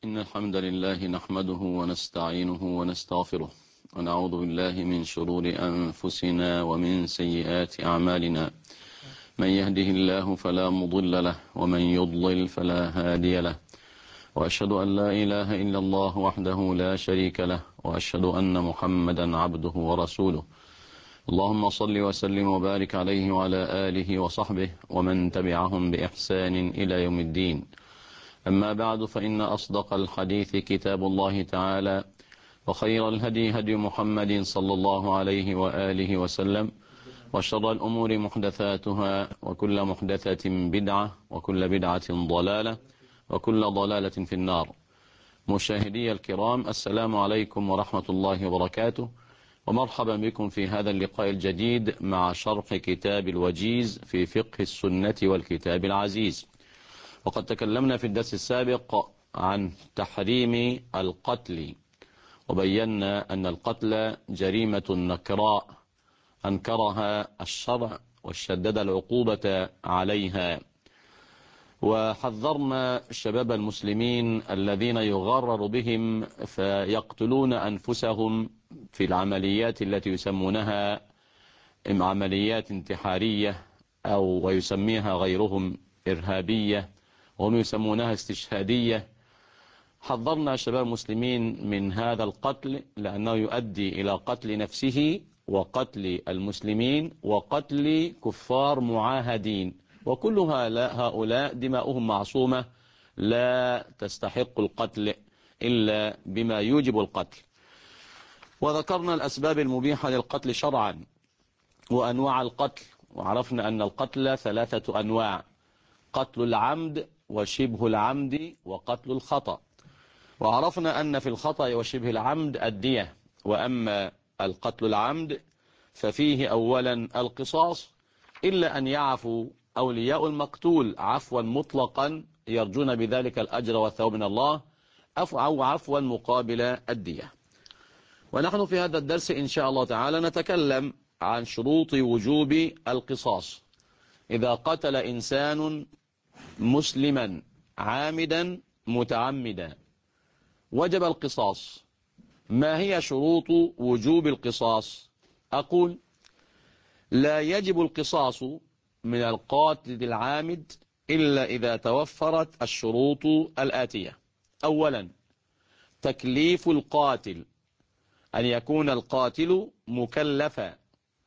إن الحمد لله نحمده ونستعينه ونستغفره ونعوذ بالله من شرور أنفسنا ومن سيئات أعمالنا. من يهده الله فلا مضل له ومن يضلل فلا هادي له، وأشهد أن لا إله إلا الله وحده لا شريك له، وأشهد أن محمدا عبده ورسوله. اللهم صل وسلم وبارك عليه وعلى آله وصحبه ومن تبعهم بإحسان إلى يوم الدين. أما بعد، فإن أصدق الحديث كتاب الله تعالى، وخير الهدي هدي محمد صلى الله عليه وآله وسلم، وشر الأمور محدثاتها، وكل محدثة بدعة، وكل بدعة ضلالة، وكل ضلالة في النار. مشاهدي الكرام، السلام عليكم ورحمة الله وبركاته، ومرحبا بكم في هذا اللقاء الجديد مع شرح كتاب الوجيز في فقه السنة والكتاب العزيز. وقد تكلمنا في الدرس السابق عن تحريم القتل، وبينا أن القتل جريمة نكراء أنكرها الشرع وشدد العقوبة عليها، وحذرنا شباب المسلمين الذين يغرر بهم فيقتلون أنفسهم في العمليات التي يسمونها عمليات انتحارية، أو ويسميها غيرهم إرهابية، وهم يسمونها استشهادية. حذرنا شباب المسلمين من هذا القتل، لأنه يؤدي إلى قتل نفسه وقتل المسلمين وقتل كفار معاهدين، وكل هؤلاء دماؤهم معصومة لا تستحق القتل إلا بما يوجب القتل. وذكرنا الأسباب المبيحة للقتل شرعا وأنواع القتل، وعرفنا أن القتل 3 أنواع: قتل العمد وشبه العمد وقتل الخطأ. وعرفنا أن في الخطأ وشبه العمد الدية، وأما القتل العمد ففيه أولا القصاص، إلا أن يعفو أولياء المقتول عفوا مطلقا يرجون بذلك الأجر والثواب من الله، أو عفوا مقابل الدية. ونحن في هذا الدرس إن شاء الله تعالى نتكلم عن شروط وجوب القصاص. إذا قتل إنسان مسلما عامدا متعمدا وجب القصاص. ما هي شروط وجوب القصاص؟ أقول: لا يجب القصاص من القاتل العامد إلا إذا توفرت الشروط الآتية. أولا، تكليف القاتل، أن يكون القاتل مكلفا،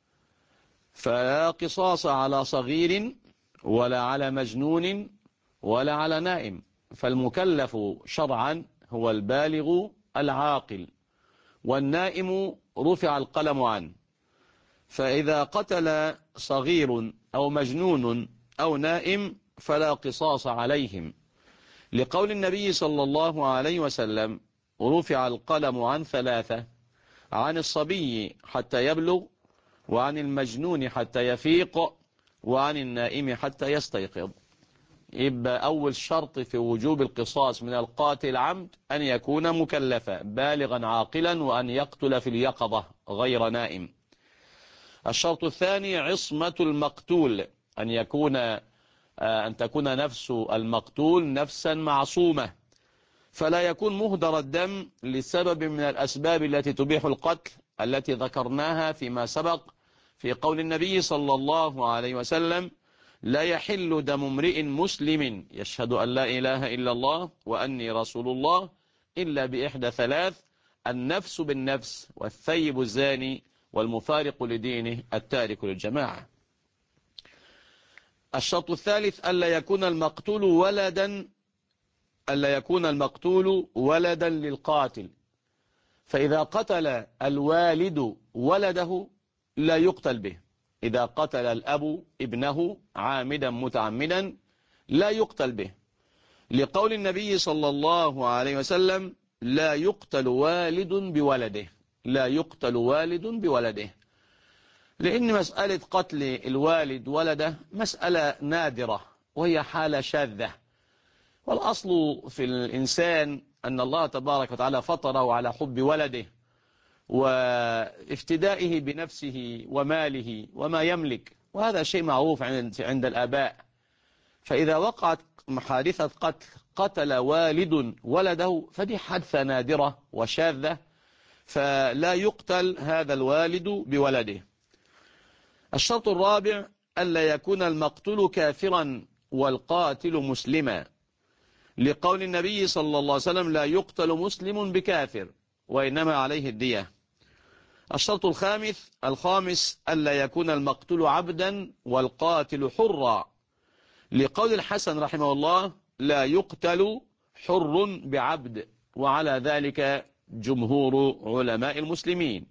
فلا قصاص على صغير ولا على مجنون ولا على نائم، فالمكلف شرعا هو البالغ العاقل، والنائم رفع القلم عنه. فإذا قتل صغير أو مجنون أو نائم فلا قصاص عليهم، لقول النبي صلى الله عليه وسلم: رفع القلم عن 3: عن الصبي حتى يبلغ، وعن المجنون حتى يفيق، وعن النائم حتى يستيقظ. يبقى أول شرط في وجوب القصاص من القاتل عمد أن يكون مكلفا بالغا عاقلا، وأن يقتل في اليقظة غير نائم. الشرط الثاني عصمة المقتول، أن تكون نفس المقتول نفسا معصومة، فلا يكون مهدر الدم لسبب من الأسباب التي تبيح القتل التي ذكرناها فيما سبق في قول النبي صلى الله عليه وسلم: لا يحل دم امرئ مسلم يشهد أن لا إله إلا الله وأني رسول الله إلا بإحدى 3: النفس بالنفس، والثيب الزاني، والمفارق لدينه، التارك للجماعة. الشرط الثالث ألا يكون المقتول ولدا للقاتل، فإذا قتل الوالد ولده لا يقتل به. إذا قتل الأب ابنه عامدا متعمدا لا يقتل به، لقول النبي صلى الله عليه وسلم: لا يقتل والد بولده، لا يقتل والد بولده. لأن مسألة قتل الوالد ولده مسألة نادرة، وهي حالة شاذة، والأصل في الإنسان أن الله تبارك وتعالى فطره على حب ولده وافتدائه بنفسه وماله وما يملك، وهذا شيء معروف عند الآباء. فإذا وقعت حادثة قتل والد ولده فدي حادثة نادرة وشاذة، فلا يقتل هذا الوالد بولده. الشرط الرابع ألا يكون المقتول كافرا والقاتل مسلما، لقول النبي صلى الله عليه وسلم لا يقتل مسلم بكافر وإنما عليه الدية. الشرط الخامس ألا يكون المقتول عبدا والقاتل حرا، لقول الحسن رحمه الله لا يقتل حر بعبد، وعلى ذلك جمهور علماء المسلمين.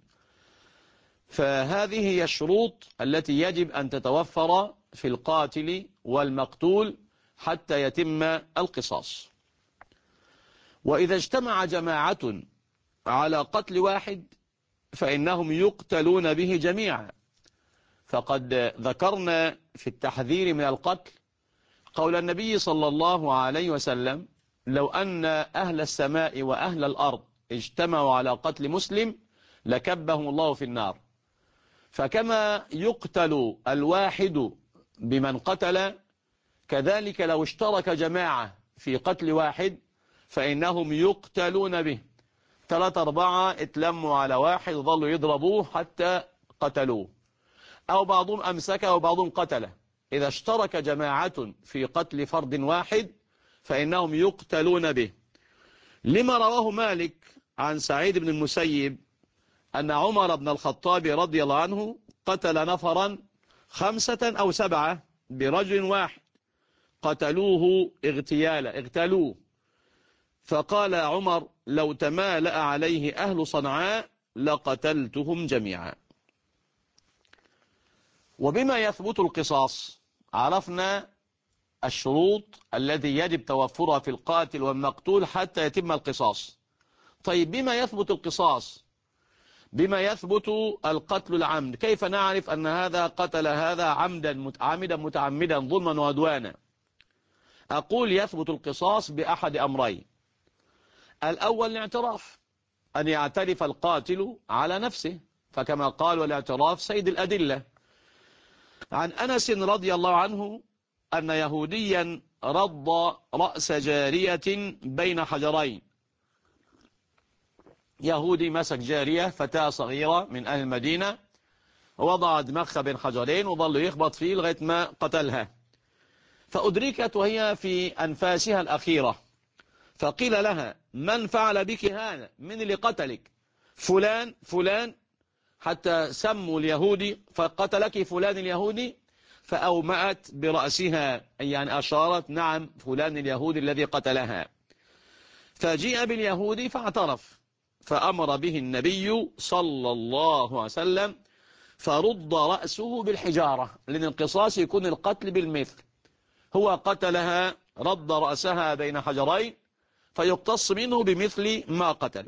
فهذه هي الشروط التي يجب أن تتوفر في القاتل والمقتول حتى يتم القصاص. وإذا اجتمع جماعة على قتل واحد فإنهم يقتلون به جميعا، فقد ذكرنا في التحذير من القتل قول النبي صلى الله عليه وسلم لو أن أهل السماء وأهل الأرض اجتمعوا على قتل مسلم لكبهم الله في النار. فكما يقتل الواحد بمن قتل، كذلك لو اشترك جماعة في قتل واحد فإنهم يقتلون به. 3-4 اتلموا على واحد وظلوا يضربوه حتى قتلوه، أو بعضهم أمسكه وبعضهم قتله. إذا اشترك جماعة في قتل فرد واحد فإنهم يقتلون به، لما رواه مالك عن سعيد بن المسيب أن عمر بن الخطاب رضي الله عنه قتل نفرا 5 أو 7 برجل واحد قتلوه اغتالوه، فقال عمر لو تمالأ عليه أهل صنعاء لقتلتهم جميعا. وبما يثبت القصاص عرفنا الشروط التي يجب توفرها في القاتل والمقتول حتى يتم القصاص. طيب بما يثبت القصاص؟ بما يثبت القتل العمد، كيف نعرف أن هذا قتل هذا عمدا متعمدا ظلما وعدوانا؟ أقول يثبت القصاص بأحد أمرين. الأول الاعتراف، أن يعترف القاتل على نفسه، فكما قال والاعتراف سيد الأدلة. عن أنس رضي الله عنه أن يهوديا رض رأس جارية بين حجرين. يهودي مسك جارية فتاة صغيرة من أهل المدينة ووضع دماغها بين حجرين وظل يخبط فيه لغاية ما قتلها، فأدركت وهي في أنفاسها الأخيرة، فقيل لها من فعل بك هذا؟ من اللي قتلك؟ فلان فلان، حتى سموا اليهودي فقتلك فلان اليهودي، فأومأت برأسها يعني أشارت نعم فلان اليهودي الذي قتلها. فجيء باليهودي فاعترف، فأمر به النبي صلى الله عليه وسلم فرد رأسه بالحجارة، لأن القصاص يكون القتل بالمثل. هو قتلها رد رأسها بين حجرين فيقتص منه بمثل ما قتل.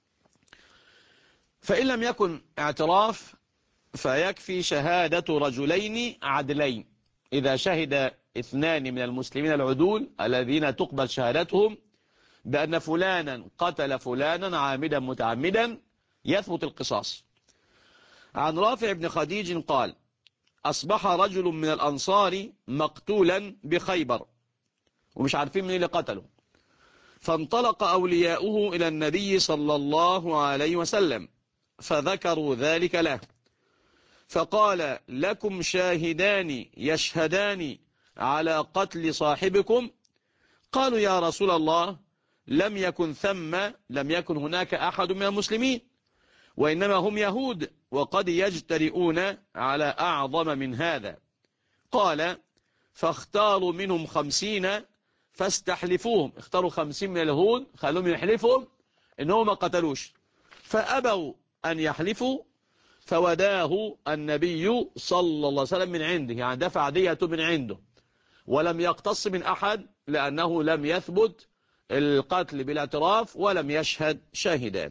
فإن لم يكن اعتراف فيكفي شهادة رجلين عدلين. إذا شهد 2 من المسلمين العدول الذين تقبل شهادتهم بأن فلانا قتل فلانا عامدا متعمدا يثبت القصاص. عن رافع بن خديج قال أصبح رجل من الأنصار مقتولا بخيبر ومش عارفين من اللي قتله، فانطلق أولياؤه إلى النبي صلى الله عليه وسلم فذكروا ذلك له، فقال لكم شاهدان يشهدان على قتل صاحبكم؟ قالوا يا رسول الله لم يكن هناك أحد من المسلمين، وإنما هم يهود وقد يجترئون على أعظم من هذا. قال فاختاروا منهم 50 فاستحلفوهم، اختاروا 50 من اليهود خلوهم يحلفوا إنهم ما قتلوش، فأبوا أن يحلفوا، فوداه النبي صلى الله عليه وسلم من عنده، يعني دفع دية من عنده، ولم يقتص من أحد لأنه لم يثبت القتل بالاعتراف ولم يشهد شاهدان.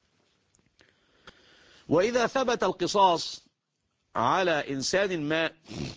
وإذا ثبت القصاص على إنسان ما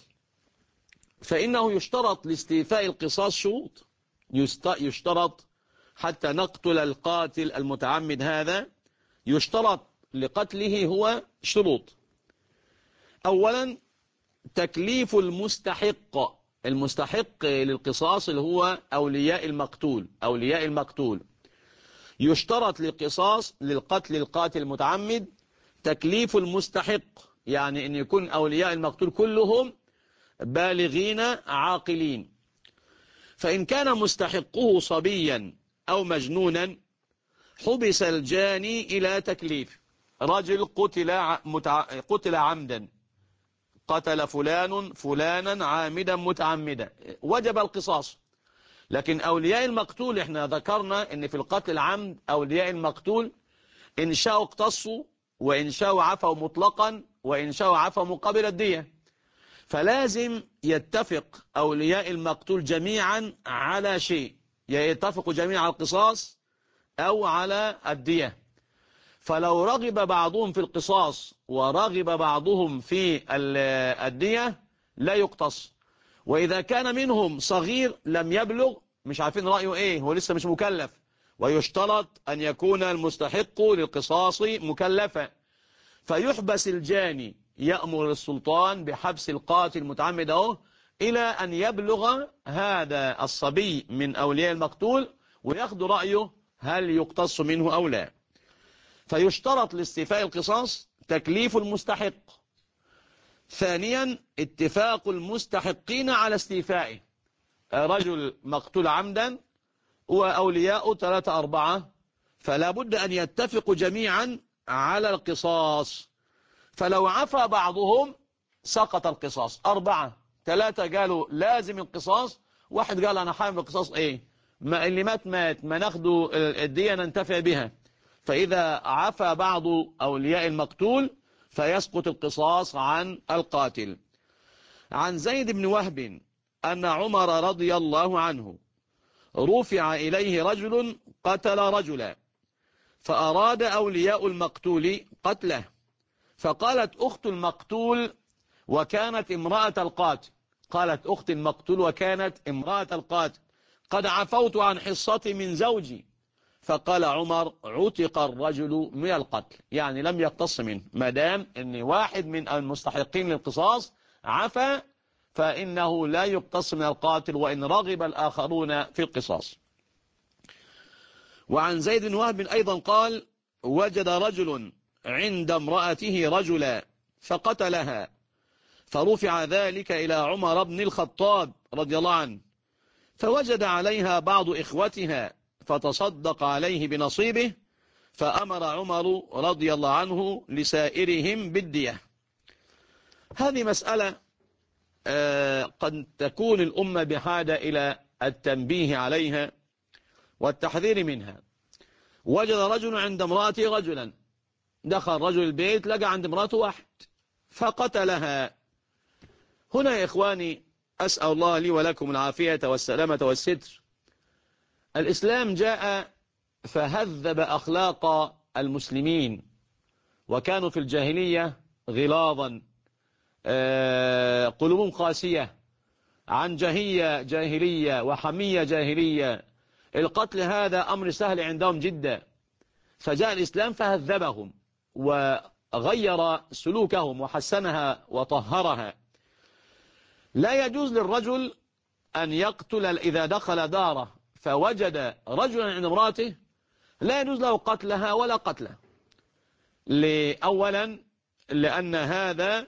فإنه يشترط لاستيفاء القصاص شروط. يشترط حتى نقتل القاتل المتعمد هذا، يشترط لقتله هو شروط. أولا تكليف المستحق المستحق للقصاص اللي هو أولياء المقتول. أولياء المقتول يشترط للقصاص للقتل القاتل المتعمد تكليف المستحق، يعني أن يكون أولياء المقتول كلهم بالغين عاقلين. فإن كان مستحقه صبيا أو مجنونا حبس الجاني إلى تكليف. رجل قتل عمدا، قتل فلانا عامدا متعمدا، وجب القصاص. لكن أولياء المقتول احنا ذكرنا ان في القتل العمد أولياء المقتول إن شاءوا اقتصوا، وإن شاءوا عفوا مطلقا، وإن شاءوا عفوا مقابل الدية. فلازم يتفق أولياء المقتول جميعا على شيء، يتفقوا جميعا على القصاص أو على الدية. فلو رغب بعضهم في القصاص ورغب بعضهم في الدية لا يقتص. وإذا كان منهم صغير لم يبلغ، مش عارفين رأيه إيه، هو لسه مش مكلف، ويشترط أن يكون المستحق للقصاص مكلفا، فيحبس الجاني، يأمر السلطان بحبس القاتل المتعمد إلى أن يبلغ هذا الصبي من أولياء المقتول وياخذ رأيه هل يقتص منه أو لا. فيشترط لاستيفاء القصاص تكليف المستحق. ثانيا اتفاق المستحقين على استيفائه. رجل مقتول عمدا وأولياء 3 4، فلا بد أن يتفقوا جميعا على القصاص. فلو عفى بعضهم سقط القصاص. 4 3 قالوا لازم القصاص، واحد قال أنا حامل القصاص إيه، ما اللي مات ما ناخده الدية ننتفع بها. فإذا عفى بعض أولياء المقتول فيسقط القصاص عن القاتل. عن زيد بن وهب أن عمر رضي الله عنه رفع إليه رجل قتل رجلا، فأراد أولياء المقتول قتله، فقالت أخت المقتول وكانت امرأة القاتل، قالت أخت المقتول وكانت امرأة القاتل قد عفوت عن حصتي من زوجي. فقال عمر عتق الرجل من القتل، يعني لم يقتص منه، ما دام ان واحد من المستحقين للقصاص عفى فإنه لا يقتص من القاتل وإن رغب الآخرون في القصاص. وعن زيد بن وهب أيضا قال وجد رجل عند امرأته رجلا فقتلها، فرفع ذلك إلى عمر بن الخطاب رضي الله عنه، فوجد عليها بعض إخوتها فتصدق عليه بنصيبه، فأمر عمر رضي الله عنه لسائرهم بالدية. هذه مسألة قد تكون الأمة بحاجة إلى التنبيه عليها والتحذير منها. وجد رجل عند امرأته رجلا، دخل رجل البيت لقى عند امرأته واحد فقتلها. هنا يا إخواني أسأل الله لي ولكم العافية والسلامة والستر. الإسلام جاء فهذب أخلاق المسلمين، وكانوا في الجاهلية غلاظا، قلوبهم قاسية، عنجهية جاهلية وحمية جاهلية. القتل هذا أمر سهل عندهم جدا، فجاء الإسلام فهذبهم وغير سلوكهم وحسنها وطهرها. لا يجوز للرجل أن يقتل إذا دخل داره فوجد رجلا عند امراته، لا يجوز له قتلها ولا قتله. أولا لأن هذا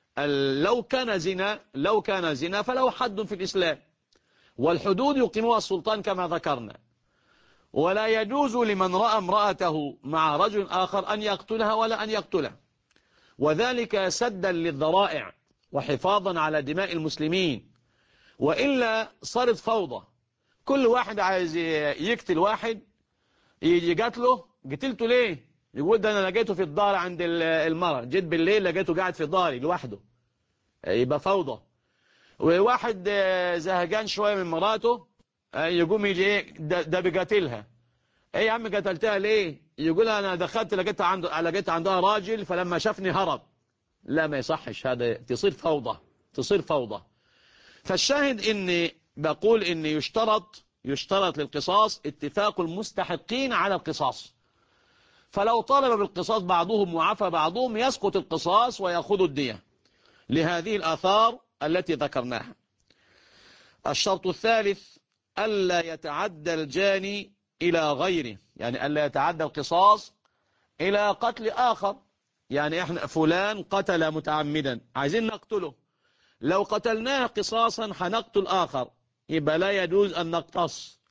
لو كان زنا فله حد في الإسلام، والحدود يقيمها السلطان كما ذكرنا. ولا يجوز لمن رأى امرأته مع رجل آخر أن يقتلها ولا أن يقتله، وذلك سدا للذرائع وحفاظا على دماء المسلمين، وإلا صارت فوضى. كل واحد عايز يقتل واحد، يجي قتله، قتلته ليه؟ يقول ده أنا لقيته في الدار عند المرأة، جيت بالليل لقيته قاعد في داري لوحده، يبقى فوضى. وواحد زهقان شوية من مراته يقوم يجي ايه ده بيقتلها. ايه يا عم قتلتها ليه؟ يقول انا دخلت لقيت عندها راجل فلما شافني هرب. لا ما يصحش، هذا تصير فوضى. فالشاهد اني بقول ان يشترط للقصاص اتفاق المستحقين على القصاص. فلو طالب بالقصاص بعضهم وعفى بعضهم يسقط القصاص ويأخذ الدية لهذه الآثار التي ذكرناها. الشرط الثالث ألا يتعدى الجاني إلى غيره، يعني ألا يتعدى القصاص إلى قتل آخر. يعني احنا فلان قتل متعمدا، عايزين نقتله، لو قتلناه قصاصا هنقتل آخر، يبقى لا يجوز أن نقتص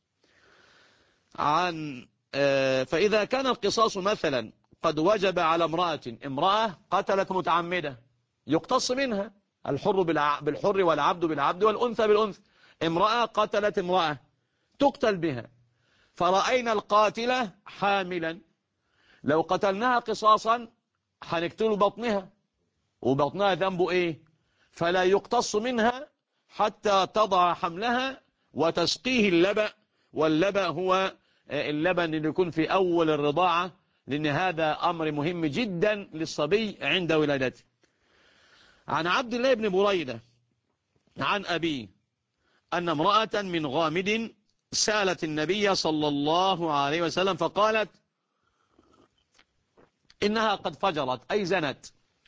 عن فإذا كان القصاص مثلا قد وجب على امرأة قتلت متعمدة يقتص منها، الحر بالحر والعبد بالعبد والأنثى بالأنثى. امرأة قتلت امرأة تقتل بها، فرأينا القاتلة حاملا، لو قتلناها قصاصا هنقتل بطنها، وبطنها ذنبه ايه؟ فلا يقتص منها حتى تضع حملها وتسقيه اللبن، واللبن هو اللبن اللي يكون في أول الرضاعة، لأن هذا أمر مهم جدا للصبي عند ولادته. عن عبد الله بن بريدة عن أبيه أن امرأة من غامد سألت النبي صلى الله عليه وسلم فقالت إنها قد فجرت أي زنت،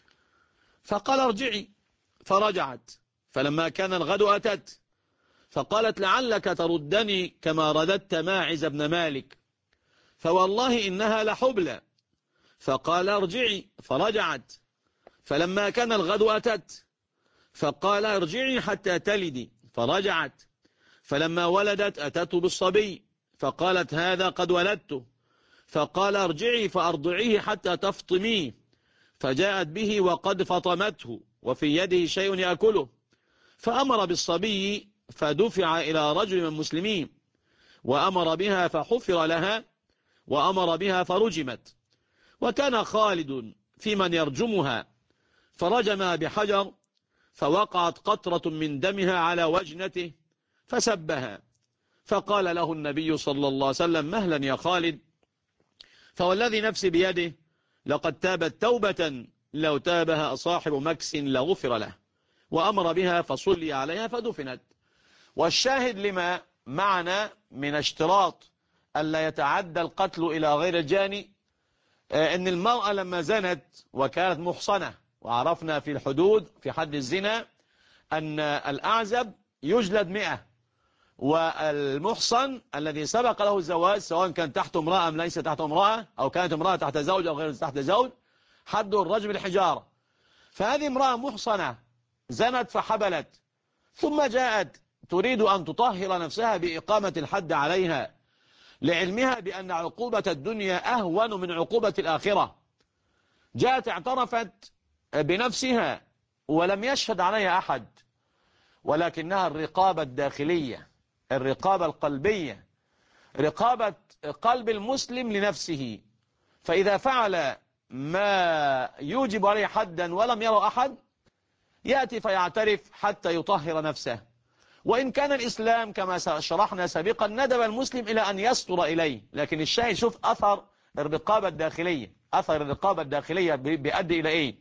فقال ارجعي، فرجعت، فلما كان الغد أتت فقالت لعلك تردني كما رددت ماعز بن مالك، فوالله إنها لحبلى، فقال ارجعي، فرجعت، فلما كان الغد أتت فقال ارجعي حتى تلدي، فرجعت، فلما ولدت أتته بالصبي فقالت هذا قد ولدته، فقال ارجعي فأرضعيه حتى تفطميه، فجاءت به وقد فطمته وفي يده شيء يأكله، فأمر بالصبي فدفع إلى رجل من المسلمين، وأمر بها فحفر لها، وأمر بها فرجمت. وكان خالد في من يرجمها، فرجم بحجر فوقعت قطرة من دمها على وجنته فسبها، فقال له النبي صلى الله عليه وسلم مهلا يا خالد، فوالذي نفسي بيده لقد تابت توبة لو تابها صاحب مكس لغفر له، وأمر بها فصلي عليها فدفنت. والشاهد لما معنا من اشتراط ألا يتعدى القتل إلى غير الجاني أن المرأة لما زنت وكانت محصنة، وعرفنا في الحدود في حد الزنا أن الأعزب يجلد 100، والمحصن الذي سبق له الزواج سواء كان تحت امرأة أم ليس تحت امرأة، أو كانت امرأة تحت زوج أو غير تحت زوج، حد الرجم الحجارة. فهذه امرأة محصنة زنت فحبلت، ثم جاءت تريد أن تطهر نفسها بإقامة الحد عليها، لعلمها بأن عقوبة الدنيا أهون من عقوبة الآخرة. جاءت اعترفت بنفسها ولم يشهد عليها أحد، ولكنها الرقابة الداخلية، الرقابة القلبية، رقابة قلب المسلم لنفسه، فإذا فعل ما يوجب عليه حدا ولم يرى أحد يأتي فيعترف حتى يطهر نفسه. وإن كان الإسلام كما شرحنا سابقا ندب المسلم إلى أن يستر إليه، لكن الشاهد شوف أثر الرقابة الداخلية، أثر الرقابة الداخلية بيؤدي إلى إيه.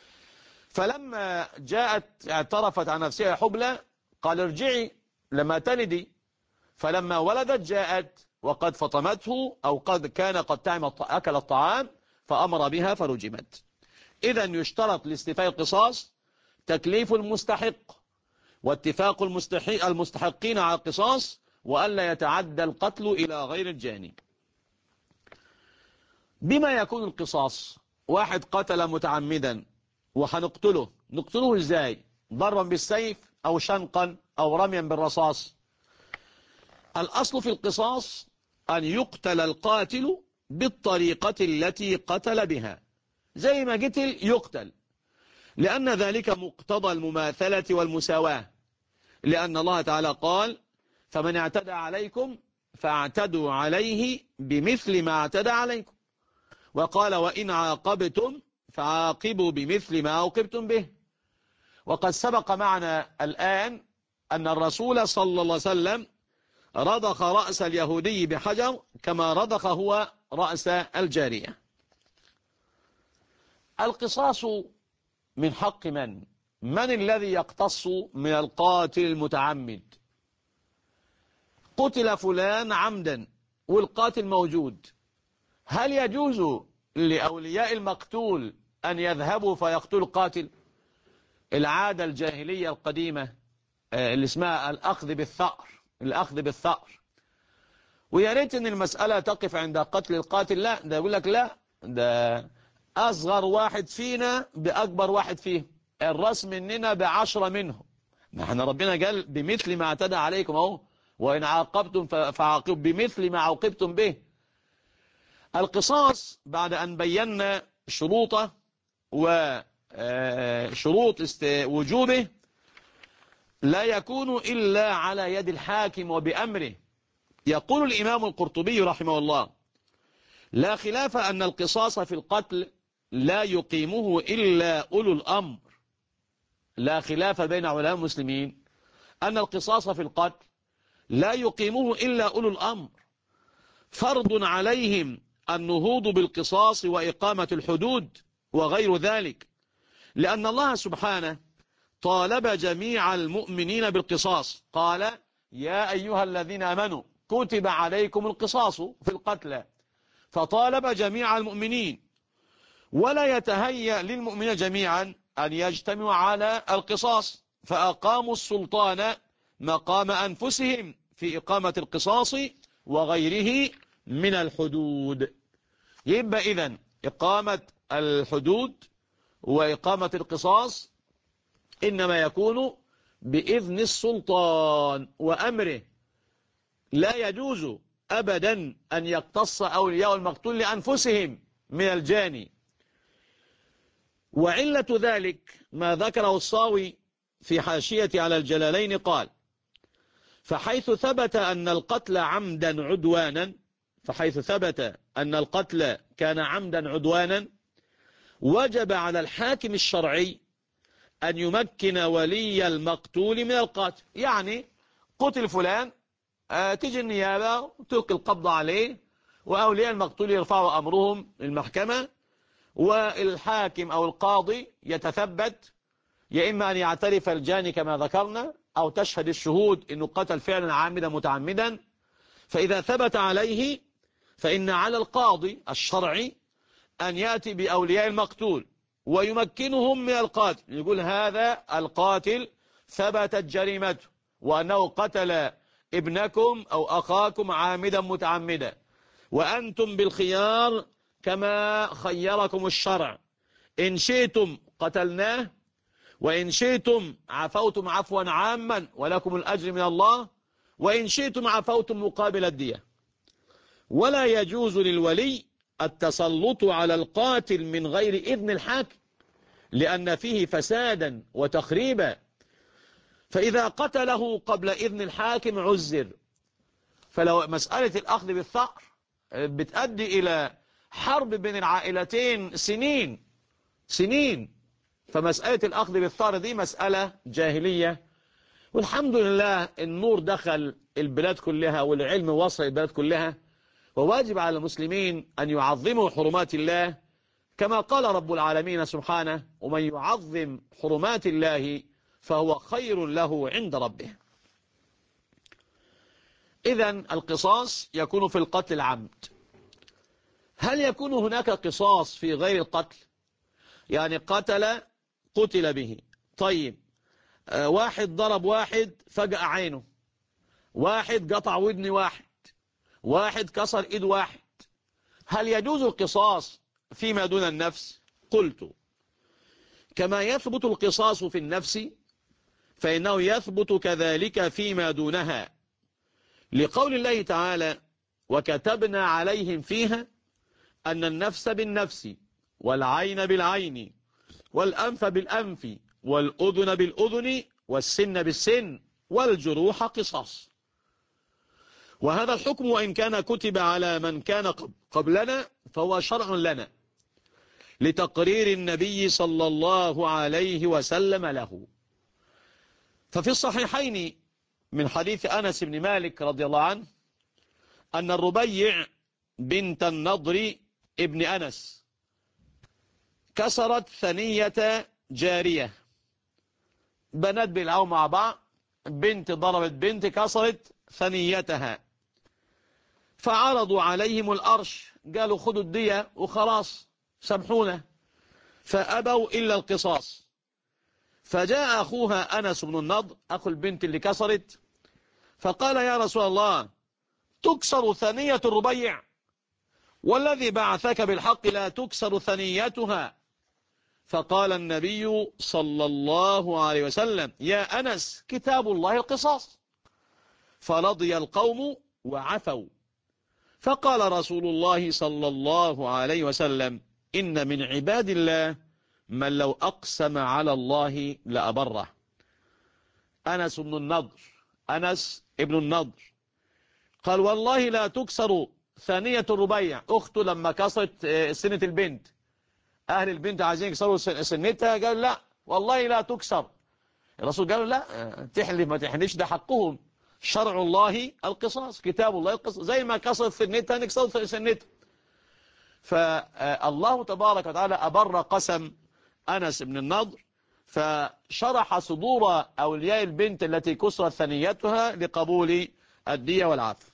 فلما جاءت اعترفت عن نفسها حبلى قال ارجعي لما تلدي، فلما ولدت جاءت وقد فطمته أو قد كان قد أكل الطعام فأمر بها فرجمت. إذا يشترط لاستيفاء القصاص تكليف المستحق واتفاق المستحقين على القصاص، وألا يتعدى القتل إلى غير الجاني. بما يكون القصاص؟ واحد قتل متعمدا وحنقتله، نقتله ازاي؟ ضربا بالسيف أو شنقا أو رميا بالرصاص. الأصل في القصاص أن يقتل القاتل بالطريقة التي قتل بها، زي ما قتل يقتل، لأن ذلك مقتضى المماثلة والمساواة، لأن الله تعالى قال فمن اعتدى عليكم فاعتدوا عليه بمثل ما اعتدى عليكم، وقال وإن عاقبتم فعاقبوا بمثل ما عوقبتم به. وقد سبق معنا الآن أن الرسول صلى الله عليه وسلم رضخ رأس اليهودي بحجر كما رضخ هو رأس الجارية. القصاص من حق من الذي يقتص من القاتل المتعمد؟ قتل فلان عمدا والقاتل موجود، هل يجوز لأولياء المقتول أن يذهبوا فيقتلوا القاتل؟ العادة الجاهلية القديمة اللي اسمها الأخذ بالثأر. ويا ريت ان المسألة تقف عند قتل القاتل، لا، ده يقول لك لا، ده أصغر واحد فينا بأكبر واحد فيه، الرأس مننا ب10 منهم. ما احنا ربنا قال بمثل ما اعتدى عليكم اهو، وإن عاقبتم فعاقبوا بمثل ما عوقبتم به. القصاص بعد أن بينا شروطه وشروط وجوبه لا يكون إلا على يد الحاكم وبأمره. يقول الإمام القرطبي رحمه الله: لا خلاف أن القصاص في القتل لا يقيمه إلا أولو الأمر. لا خلاف بين علماء المسلمين أن القصاص في القتل لا يقيمه إلا أولو الأمر، فرض عليهم النهوض بالقصاص وإقامة الحدود وغير ذلك، لأن الله سبحانه طالب جميع المؤمنين بالقصاص، قال: يا أيها الذين آمنوا كتب عليكم القصاص في القتلى، فطالب جميع المؤمنين. ولا يتهيأ للمؤمنين جميعا أن يجتمعوا على القصاص، فأقاموا السلطان مقام أنفسهم في إقامة القصاص وغيره من الحدود. يبقى إذن إقامة الحدود وإقامة القصاص إنما يكون بإذن السلطان وأمره. لا يجوز أبدا أن يقتص أولياء المقتول لأنفسهم من الجاني. وعلة ذلك ما ذكره الصاوي في حاشية على الجلالين، قال: فحيث ثبت أن القتل عمدا عدوانا، فحيث ثبت أن القتل كان عمدا عدوانا، وجب على الحاكم الشرعي أن يمكن ولي المقتول من القاتل. يعني قتل فلان، تيجي النيابة تلقي القبض عليه، وأولياء المقتول يرفعوا أمرهم للمحكمة، والحاكم أو القاضي يتثبت، يا إما أن يعترف الجاني كما ذكرنا، أو تشهد الشهود أنه قتل فعلا عامدا متعمدا. فإذا ثبت عليه فإن على القاضي الشرعي أن يأتي بأولياء المقتول ويمكنهم من القاتل، يقول: هذا القاتل ثبتت جريمته وأنه قتل ابنكم أو أخاكم عامدا متعمدا، وأنتم بالخيار كما خيركم الشرع، إن شئتم قتلناه، وإن شئتم عفوتم عفوا عاما ولكم الأجر من الله، وإن شئتم عفوتم مقابل الدية. ولا يجوز للولي التسلط على القاتل من غير إذن الحاكم، لأن فيه فسادا وتخريبا، فإذا قتله قبل إذن الحاكم عزر. فلو مسألة الأخذ بالثأر بتؤدي إلى حرب بين العائلتين سنين، فمسألة الأخذ بالثأر دي مسألة جاهلية. والحمد لله النور دخل البلاد كلها والعلم وصل البلاد كلها، وواجب على المسلمين أن يعظموا حرمات الله كما قال رب العالمين سبحانه: ومن يعظم حرمات الله فهو خير له عند ربه. إذن القصاص يكون في القتل العمد. هل يكون هناك قصاص في غير القتل؟ يعني قتل به، طيب، واحد ضرب واحد فجأة عينه، واحد قطع ودن واحد كسر ايد واحد، هل يجوز القصاص فيما دون النفس؟ قلت: كما يثبت القصاص في النفس فإنه يثبت كذلك فيما دونها، لقول الله تعالى: وكتبنا عليهم فيها أن النفس بالنفس والعين بالعين والأنف بالأنف والأذن بالأذن والسن بالسن والجروح قصاص. وهذا الحكم وإن كان كتب على من كان قبلنا فهو شرع لنا لتقرير النبي صلى الله عليه وسلم له. ففي الصحيحين من حديث أنس بن مالك رضي الله عنه أن الربيع بنت النضر ابن أنس كسرت ثنية جارية، بنات بيلعبوا مع بعض، بنت ضربت بنت كسرت ثنيتها، فعرضوا عليهم الأرش، قالوا خذوا الدية وخلاص سامحونا، فأبوا إلا القصاص. فجاء أخوها أنس بن النضر أخو البنت اللي كسرت، فقال يا رسول الله تكسر ثنية الربيع؟ والذي بعثك بالحق لا تكسر ثنيتها. فقال النبي صلى الله عليه وسلم يا أنس كتاب الله القصاص. فرضي القوم وعفوا. فقال رسول الله صلى الله عليه وسلم إن من عباد الله من لو أقسم على الله لأبره. أنس بن النضر، أنس ابن النضر قال والله لا تكسر ثانية الربيع. أخته لما كسرت سنة البنت، أهل البنت عايزين يكسروا سنتها، قال لا والله لا تكسر. الرسول قال لا تحلف ما تحلفش، ده حقهم، شرع الله القصاص، كتاب الله القصاص، زي ما كسرت سنتها نكسر سنتها. فالله تبارك وتعالى أبر قسم أنس بن النضر، فشرح صدور أولياء البنت التي كسرت ثنيتها لقبول الدية والعفو.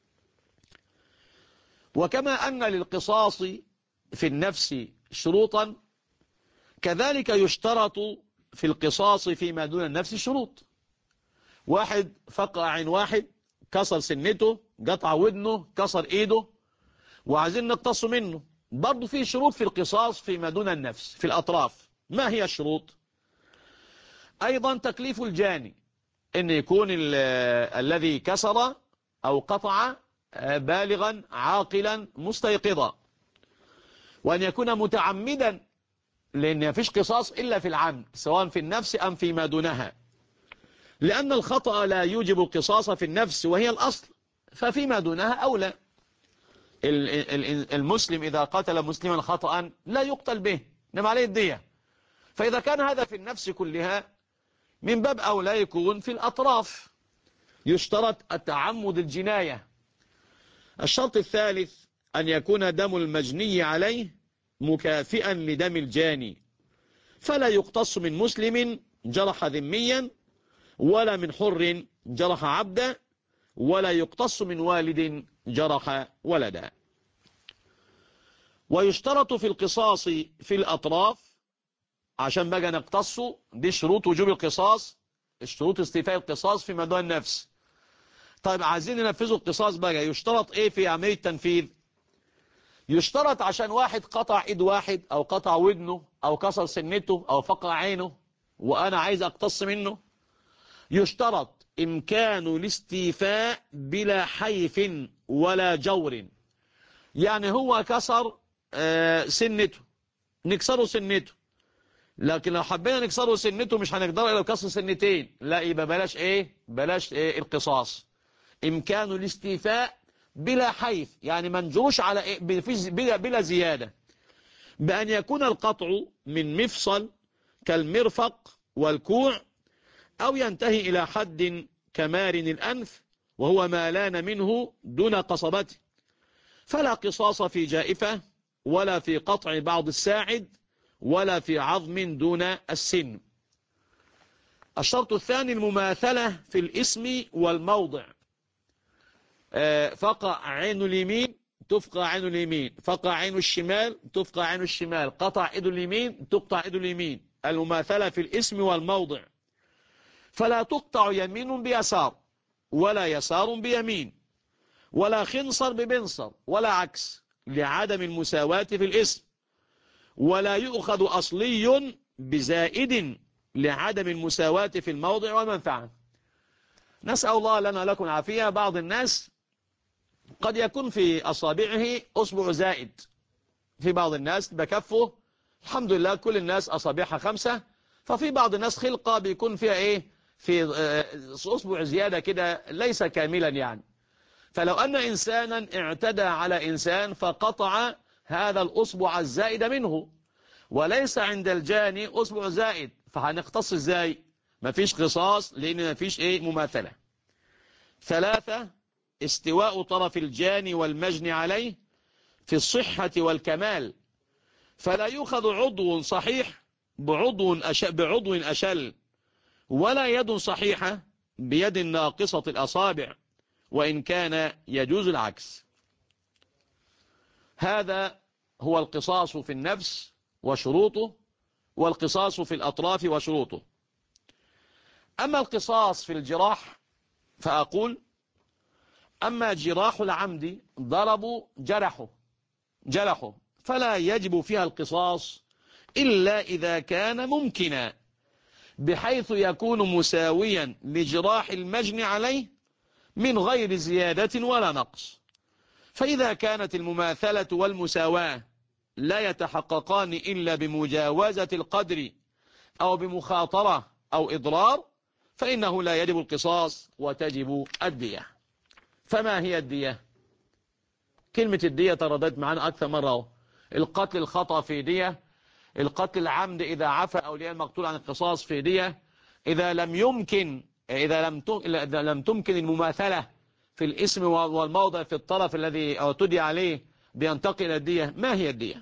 وكما أن للقصاص في النفس شروطا، كذلك يشترط في القصاص فيما دون النفس شروط. واحد فقع عين واحد، كسر سنته، قطع ودنه، كسر ايده، وعايزين نقتص منه، برضه في شروط في القصاص فيما دون النفس في الأطراف. ما هي الشروط؟ أيضا تكليف الجاني، أن يكون الذي كسر أو قطع بالغا عاقلا مستيقظا، وأن يكون متعمدا، لأن ما فيش قصاص إلا في العمد سواء في النفس أم فيما دونها، لأن الخطأ لا يوجب القصاص في النفس وهي الأصل، ففيما دونها أولى. المسلم إذا قتل مسلما خطأ لا يقتل به، إنما عليه الدية. فإذا كان هذا في النفس كلها من باب أولى يكون في الأطراف. يشترط التعمد الجناية. الشرط الثالث أن يكون دم المجني عليه مكافئا لدم الجاني، فلا يقتص من مسلم جرح ذميا، ولا من حر جرح عبدا، ولا يقتص من والد جرح ولدا. ويشترط في القصاص في الأطراف، عشان بقى نقتص، دي شروط وجوب القصاص، الشروط استيفاء القصاص في موضوع النفس. طيب عايزين ننفذوا القصاص بقى، يشترط ايه في عملية التنفيذ؟ يشترط عشان واحد قطع ايد واحد او قطع ودنه او كسر سنته او فقع عينه وانا عايز اقتص منه، يشترط امكان الاستيفاء بلا حيف ولا جور. يعني هو كسر سنته، نكسره سنته، لكن لو حبينا نكسره سنته مش هنقدر الا بكسر سنتين، لا يبقى بلاش ايه القصاص. امكان الاستيفاء بلا حيف، يعني ما نجروش على إيه؟ بلا زيادة، بأن يكون القطع من مفصل كالمرفق والكوع، أو ينتهي إلى حد كمارن الأنف وهو ما لان منه دون قصبته، فلا قصاص في جائفة ولا في قطع بعض الساعد ولا في عظم دون السن. الشرط الثاني المماثلة في الاسم والموضع. فقع عين اليمين تفقع عين اليمين، فقع عين الشمال تفقع عين الشمال، قطع ايد اليمين تقطع ايد اليمين. المماثلة في الاسم والموضع. فلا تقطع يمين بيسار ولا يسار بيمين، ولا خنصر ببنصر ولا عكس، لعدم المساواة في الاسم. ولا يؤخذ أصلي بزائد لعدم المساواة في الموضع والمنفعة. نسأل الله لنا لكم العافية. بعض الناس قد يكون في أصابعه أصبع زائد، في بعض الناس بكفه الحمد لله كل الناس أصابعها 5، ففي بعض الناس خلقة بيكون فيها إيه، في أصبع زيادة كده ليس كاملا يعني. فلو أن إنسانا اعتدى على إنسان فقطع هذا الأصبع الزائد منه، وليس عند الجاني أصبع زائد، فهنقتص إزاي؟ مفيش قصاص لأن مفيش إيه مماثلة. 3 استواء طرف الجاني والمجني عليه في الصحة والكمال، فلا يؤخذ عضو صحيح بعضو أشل، ولا يد صحيحة بيد ناقصة الأصابع، وإن كان يجوز العكس. هذا هو القصاص في النفس وشروطه، والقصاص في الأطراف وشروطه. أما القصاص في الجراح فأقول أما جراح العمد ضربوا جرحوا فلا يجب فيها القصاص إلا إذا كان ممكنا بحيث يكون مساويا لجراح المجني عليه من غير زيادة ولا نقص. فإذا كانت المماثلة والمساواة لا يتحققان إلا بمجاوزة القدر أو بمخاطرة أو إضرار فإنه لا يجب القصاص وتجب الدية. فما هي الدية؟ كلمة الدية ترددت معنا أكثر مرة. القتل الخطأ في دية، القتل العمد إذا عفى أولياء المقتول عن القصاص في دية، إذا لم تمكن المماثلة في الاسم والموضع في الطرف الذي اعتدي عليه بينتقل إلى الدية. ما هي الدية؟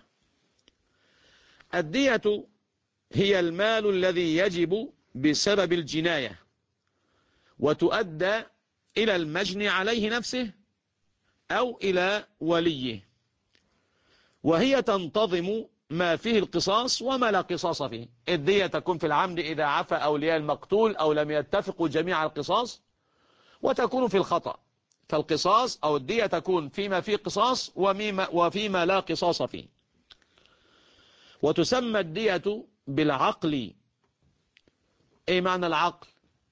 الدية هي المال الذي يجب بسبب الجناية وتؤدى إلى المجني عليه نفسه أو إلى وليه، وهي تنتظم ما فيه القصاص وما لا قصاص فيه. الدية تكون في العمد إذا عفى أولياء المقتول أو لم يتفقوا جميع القصاص، وتكون في الخطأ فالقصاص أو الدية تكون فيما فيه قصاص وفيما لا قصاص فيه. وتسمى الدية بالعقل. إيه معنى العقل؟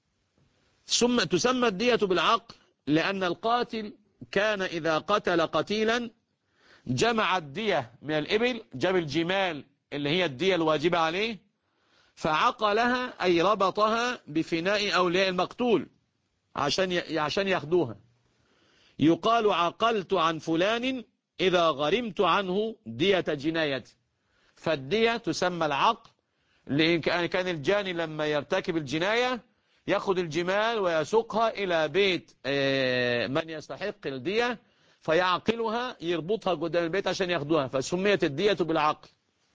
تسمى الدية بالعقل لأن القاتل كان إذا قتل قتيلا جمع الدية من الإبل، جاب الجمال اللي هي الدية الواجبة عليه، فعقلها أي ربطها بفناء أولياء المقتول عشان ياخدوها. يقال عقلت عن فلان إذا غرمت عنه دية جناية. فالدية تسمى العقل لأن كان الجاني لما يرتكب الجناية يأخذ الجمال ويسوقها إلى بيت من يستحق الدية فيعقلها، يربطها قدام البيت عشان ياخدوها، فسميت الدية بالعقل.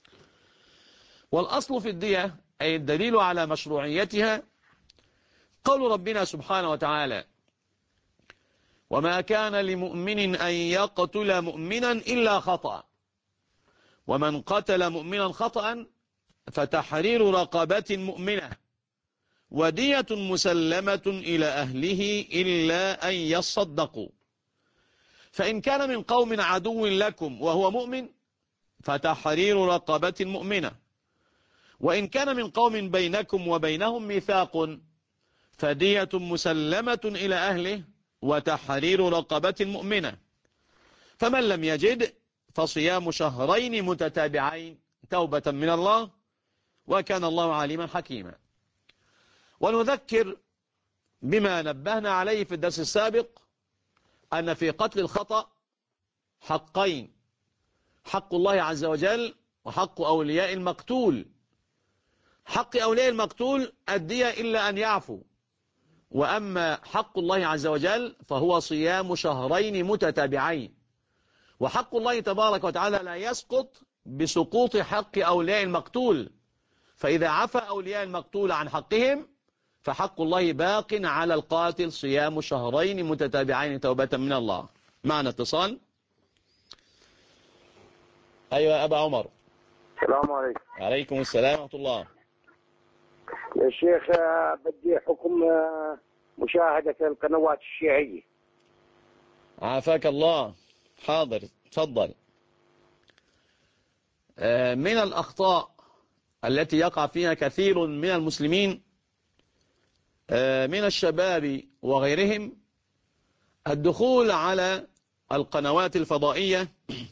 والأصل في الدية أي الدليل على مشروعيتها قول ربنا سبحانه وتعالى: وما كان لمؤمن أن يقتل مؤمنا إلا خطأ، ومن قتل مؤمنا خطأ فتحرير رقبة مؤمنة ودية مسلمة إلى أهله إلا أن يصدقوا، فإن كان من قوم عدو لكم وهو مؤمن فتحرير رقبة مؤمنة، وإن كان من قوم بينكم وبينهم ميثاق فدية مسلمة إلى أهله وتحرير رقبة مؤمنة، فمن لم يجد فصيام شهرين متتابعين توبة من الله وكان الله عليما حكيما. ونذكر بما نبهنا عليه في الدرس السابق أن في قتل الخطأ حقين: حق الله عز وجل وحق أولياء المقتول. حق أولياء المقتول الدية إلا أن يعفوا، وأما حق الله عز وجل فهو صيام شهرين متتابعين. وحق الله تبارك وتعالى لا يسقط بسقوط حق أولياء المقتول، فإذا عفى أولياء المقتول عن حقهم فحق الله باق على القاتل صيام شهرين متتابعين توبة من الله. معنا اتصال. أيوة يا أبا عمر. السلام عليكم. عليكم السلام ورحمة الله. يا شيخ بدي حكم مشاهدة القنوات الشيعية. عافاك الله. حاضر تفضل. من الأخطاء التي يقع فيها كثير من المسلمين من الشباب وغيرهم الدخول على القنوات الفضائية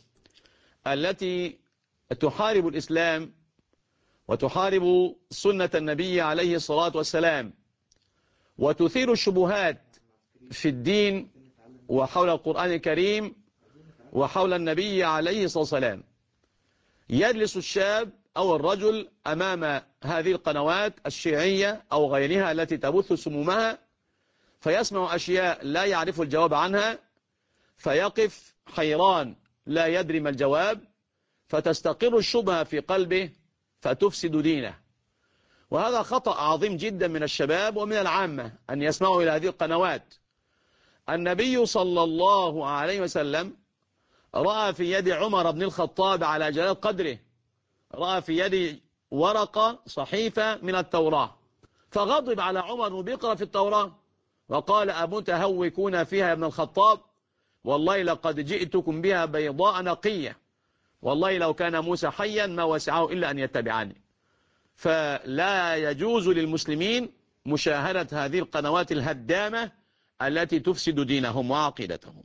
التي تحارب الإسلام وتحارب سنة النبي عليه الصلاة والسلام وتثير الشبهات في الدين وحول القرآن الكريم وحول النبي عليه الصلاة والسلام. يجلس الشاب أو الرجل أمام هذه القنوات الشيعية أو غيرها التي تبث سمومها فيسمع أشياء لا يعرف الجواب عنها فيقف حيران لا يدري ما الجواب، فتستقر الشبهة في قلبه فتفسد دينه. وهذا خطأ عظيم جدا من الشباب ومن العامة أن يسمعوا إلى هذه القنوات. النبي صلى الله عليه وسلم رأى في يد عمر بن الخطاب على جلال قدره، رأى في يد ورقة صحيفة من التوراة، فغضب على عمر وبيقرأ في التوراة وقال أمتهوكون فيها يا ابن الخطاب، والله لقد جئتكم بها بيضاء نقية، والله لو كان موسى حيا ما وسعه إلا أن يتبعني. فلا يجوز للمسلمين مشاهدة هذه القنوات الهدامة التي تفسد دينهم وعقيدتهم.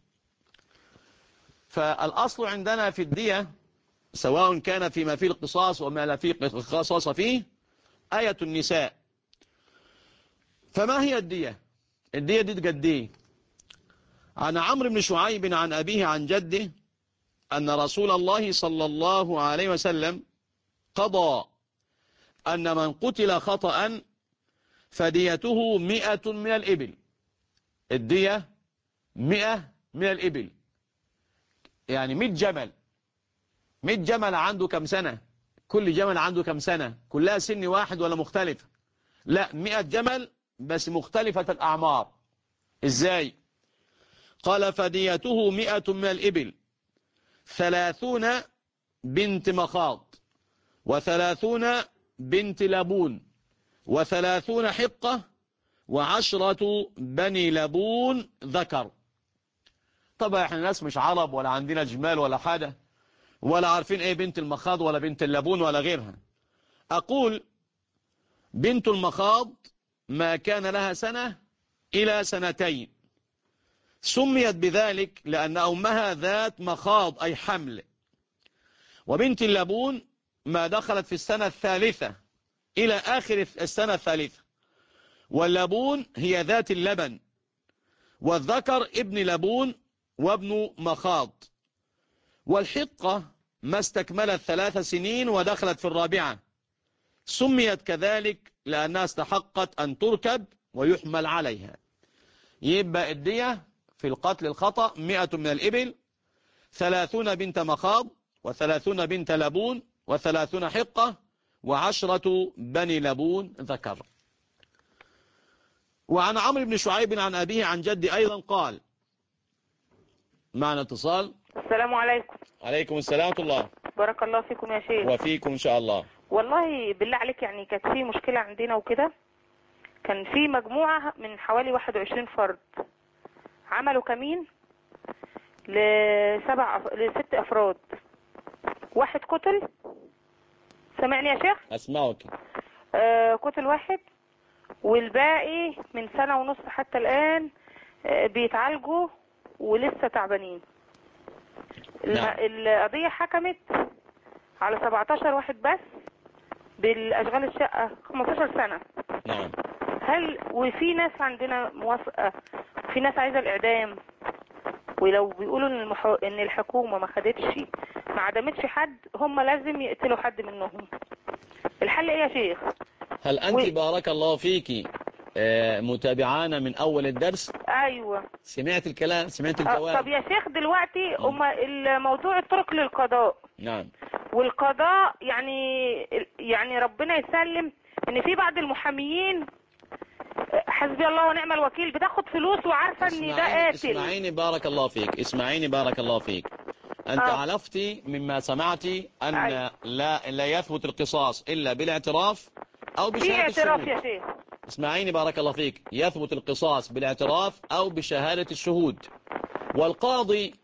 فالأصل عندنا في الدية سواء كان فيما فيه القصاص وما لا فيه القصاص فيه آية النساء. فما هي الدية؟ الدية دي قد ايه؟ عن عمرو بن شعيب عن أبيه عن جده أن رسول الله صلى الله عليه وسلم قضى أن من قتل خطأ فديته 100 من الإبل. الدية 100 من الإبل، يعني 100 جمل. 100 جمل عنده كم سنة؟ كل جمل عنده كم سنة؟ كلها سن واحد ولا مختلفة؟ لا، 100 جمل بس مختلفة الأعمار. إزاي؟ قال فديته 100 من الإبل، 30 بنت مخاض، 30 بنت لبون، 30 حقة، 10 بني لبون ذكر. طبعا احنا ناس مش عرب ولا عندنا جمال ولا حاجة ولا عارفين ايه بنت المخاض ولا بنت اللبون ولا غيرها. أقول بنت المخاض ما كان لها سنة إلى سنتين، سميت بذلك لأن أمها ذات مخاض أي حمل. وبنت اللبون ما دخلت في السنة الثالثة إلى آخر السنة الثالثة، واللبون هي ذات اللبن، والذكر ابن لبون وابن مخاض. والحقة ما استكملت 3 سنين ودخلت في الرابعة، سميت كذلك لأنها استحقت أن تركب ويحمل عليها. يبقى الدية في القتل الخطأ 100 من الإبل، 30 بنت مخاض، و30 بنت لبون، و30 حقة، و10 بني لبون ذكر. وعن عمرو بن شعيب عن أبيه عن جدي أيضا قال. معنا اتصال. السلام عليكم. عليكم السلام ورحمة الله. بارك الله فيكم يا شيخ. وفيكم إن شاء الله. والله بالله عليك، يعني كانت في مشكلة عندنا وكده. كان في مجموعة من حوالي 21 فرد عملوا كمين ل6 أفراد. واحد قتل. سمعني يا شيخ؟ أسمعك. قتل واحد، والباقي من 1.5 سنة حتى الآن بيتعالجوا ولسه تعبانين. نعم. القضية حكمت على 17 واحد بس بالأشغال الشقة 15 سنة. نعم. وفي ناس عندنا موافقة، في ناس عايزة الإعدام، ولو بيقولوا إن الحكومة ما عدمتش حد، هم لازم يقتلوا حد منهم. الحل إيه يا شيخ؟ هل أنت بارك الله فيك متابعانا من أول الدرس؟ أيوة. سمعت الكلام، سمعت الجواب. طب يا شيخ دلوقتي الموضوع الطرق للقضاء. نعم. والقضاء يعني ربنا يسلم ان في بعض المحاميين حسبي الله ونعم الوكيل بتاخد فلوس وعارفه ان ده قاتل. اسمعيني بارك الله فيك، اسمعيني بارك الله فيك. أنت عرفتي مما سمعتي أن لا يثبت القصاص إلا بالاعتراف أو بشهادة الشهود. في اعتراف يا شيخ. اسمعيني بارك الله فيك، يثبت القصاص بالاعتراف أو بشهادة الشهود. والقاضي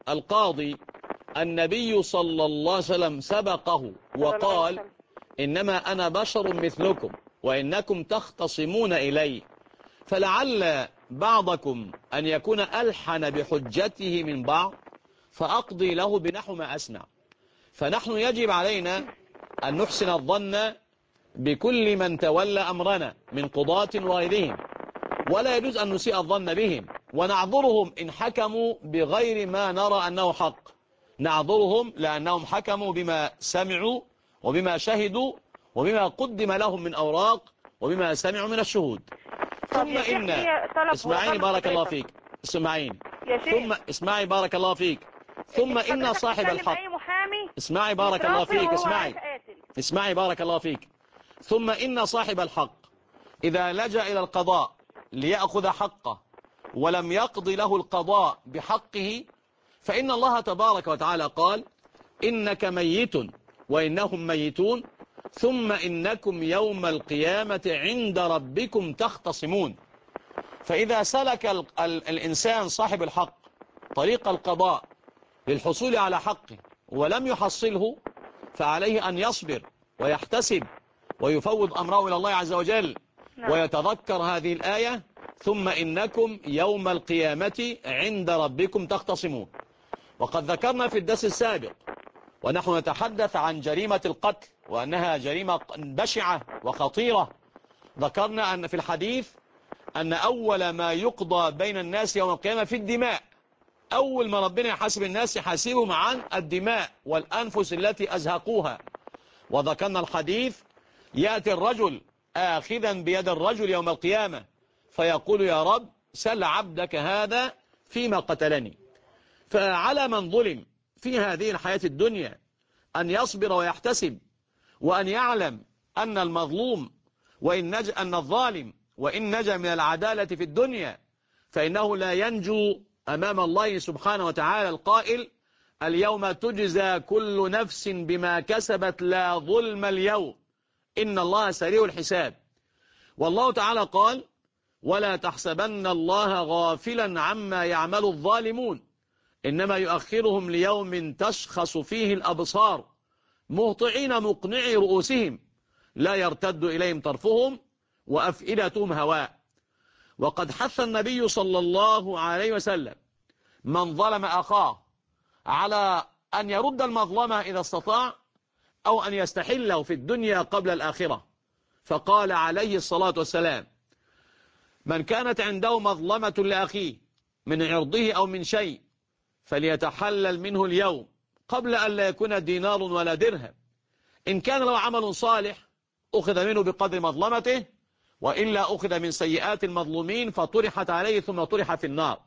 النبي صلى الله عليه وسلم سبقه وقال إنما أنا بشر مثلكم وإنكم تختصمون إلي، فلعل بعضكم أن يكون ألحن بحجته من بعض فأقضي له بنحو ما أسمع. فنحن يجب علينا أن نحسن الظن بكل من تولى أمرنا من قضاة وغيرهم، ولا يجوز أن نسيء الظن بهم، ونعذرهم إن حكموا بغير ما نرى أنه حق. نعذرهم لأنهم حكموا بما سمعوا وبما شهدوا وبما قدم لهم من أوراق وبما سمعوا من الشهود. ثم إن اسمعيني بارك الله فيك، اسمعيني ثم اسمعي بارك الله فيك. ثم إن صاحب الحق، اسمعي بارك الله فيك، اسمعي بارك الله فيك. ثم إن صاحب الحق إذا لجأ إلى القضاء ليأخذ حقه ولم يقضي له القضاء بحقه، فإن الله تبارك وتعالى قال إنك ميت وإنهم ميتون ثم إنكم يوم القيامة عند ربكم تختصمون. فإذا سلك الإنسان صاحب الحق طريق القضاء للحصول على حقه ولم يحصله، فعليه أن يصبر ويحتسب ويفوض أمره إلى الله عز وجل، ويتذكر هذه الآية: ثم إنكم يوم القيامة عند ربكم تختصمون. وقد ذكرنا في الدرس السابق ونحن نتحدث عن جريمة القتل وأنها جريمة بشعة وخطيرة، ذكرنا أن في الحديث أن أول ما يقضى بين الناس يوم القيامة في الدماء. أول ما ربنا يحاسب الناس يحاسبهم عن الدماء والأنفس التي أزهقوها. وذكرنا الحديث: يأتي الرجل آخذا بيد الرجل يوم القيامة فيقول: يا رب سل عبدك هذا فيما قتلني. فعلى من ظلم في هذه الحياة الدنيا أن يصبر ويحتسب، وأن يعلم أن المظلوم أن الظالم وإن نجا من العدالة في الدنيا فإنه لا ينجو أمام الله سبحانه وتعالى القائل: اليوم تجزى كل نفس بما كسبت لا ظلم اليوم إن الله سريع الحساب. والله تعالى قال: ولا تحسبن الله غافلا عما يعمل الظالمون إنما يؤخرهم ليوم تشخص فيه الأبصار مهطعين مقنعي رؤوسهم لا يرتد إليهم طرفهم وأفئدتهم هواء. وقد حث النبي صلى الله عليه وسلم من ظلم أخاه على أن يرد المظلمة إذا استطاع، أو أن يستحله في الدنيا قبل الآخرة، فقال عليه الصلاة والسلام: من كانت عنده مظلمة لأخيه من عرضه أو من شيء فليتحلل منه اليوم قبل أن لا يكون دينار ولا درهم. إن كان له عمل صالح أخذ منه بقدر مظلمته، وإلا أخذ من سيئات المظلومين فطرحت عليه ثم طرح في النار.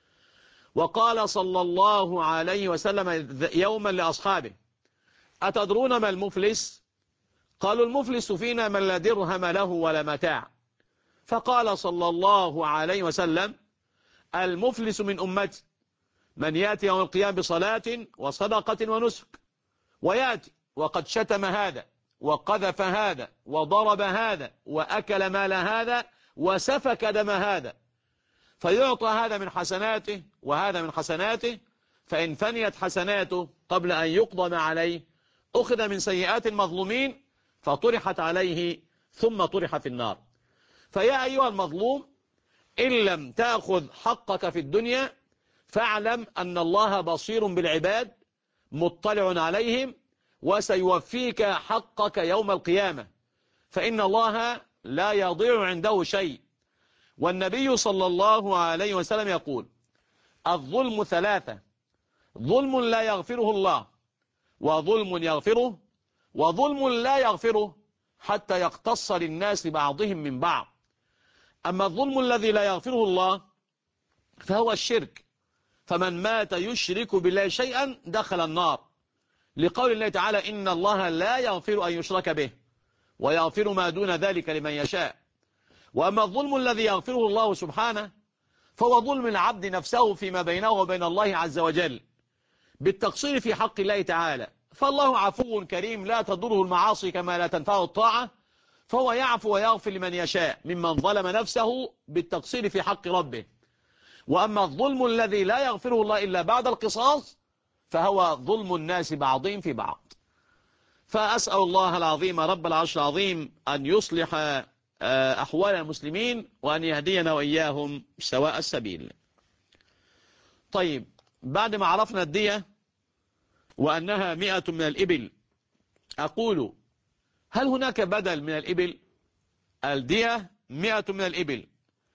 وقال صلى الله عليه وسلم يوما لأصحابه: أتدرون ما المفلس؟ قالوا: المفلس فينا من لا درهم له ولا متاع. فقال صلى الله عليه وسلم: المفلس من أمتي من يأتي يوم القيامة بصلاة وصدقة ونسك، ويأتي وقد شتم هذا وقذف هذا وضرب هذا وأكل مال هذا وسفك دم هذا، فيعطى هذا من حسناته وهذا من حسناته، فإن فنيت حسناته قبل أن يقضى ما عليه أخذ من سيئات المظلومين فطرحت عليه ثم طرح في النار. فيا أيها المظلوم، إن لم تأخذ حقك في الدنيا فاعلم أن الله بصير بالعباد مطلع عليهم وسيوفيك حقك يوم القيامة، فإن الله لا يضيع عنده شيء. والنبي صلى الله عليه وسلم يقول: الظلم ثلاثة: ظلم لا يغفره الله، وظلم يغفره، وظلم لا يغفره حتى يقتص للناس بعضهم من بعض. أما الظلم الذي لا يغفره الله فهو الشرك، فمن مات يشرك بالله شيئا دخل النار، لقول الله تعالى: إن الله لا يغفر أن يشرك به ويغفر ما دون ذلك لمن يشاء. وأما الظلم الذي يغفره الله سبحانه فهو ظلم العبد نفسه فيما بينه وبين الله عز وجل بالتقصير في حق الله تعالى، فالله عفو كريم لا تضره المعاصي كما لا تنفعه الطاعة، فهو يعفو ويغفر لمن يشاء ممن ظلم نفسه بالتقصير في حق ربه. وأما الظلم الذي لا يغفره الله إلا بعد القصاص فهو ظلم الناس بعضهم في بعض. فأسأل الله العظيم رب العرش العظيم أن يصلح أحوال المسلمين وأن يهدينا وإياهم سواء السبيل. طيب، بعد ما عرفنا الدية وأنها 100 من الإبل، أقول: هل هناك بدل من الإبل؟ الدية 100 من الإبل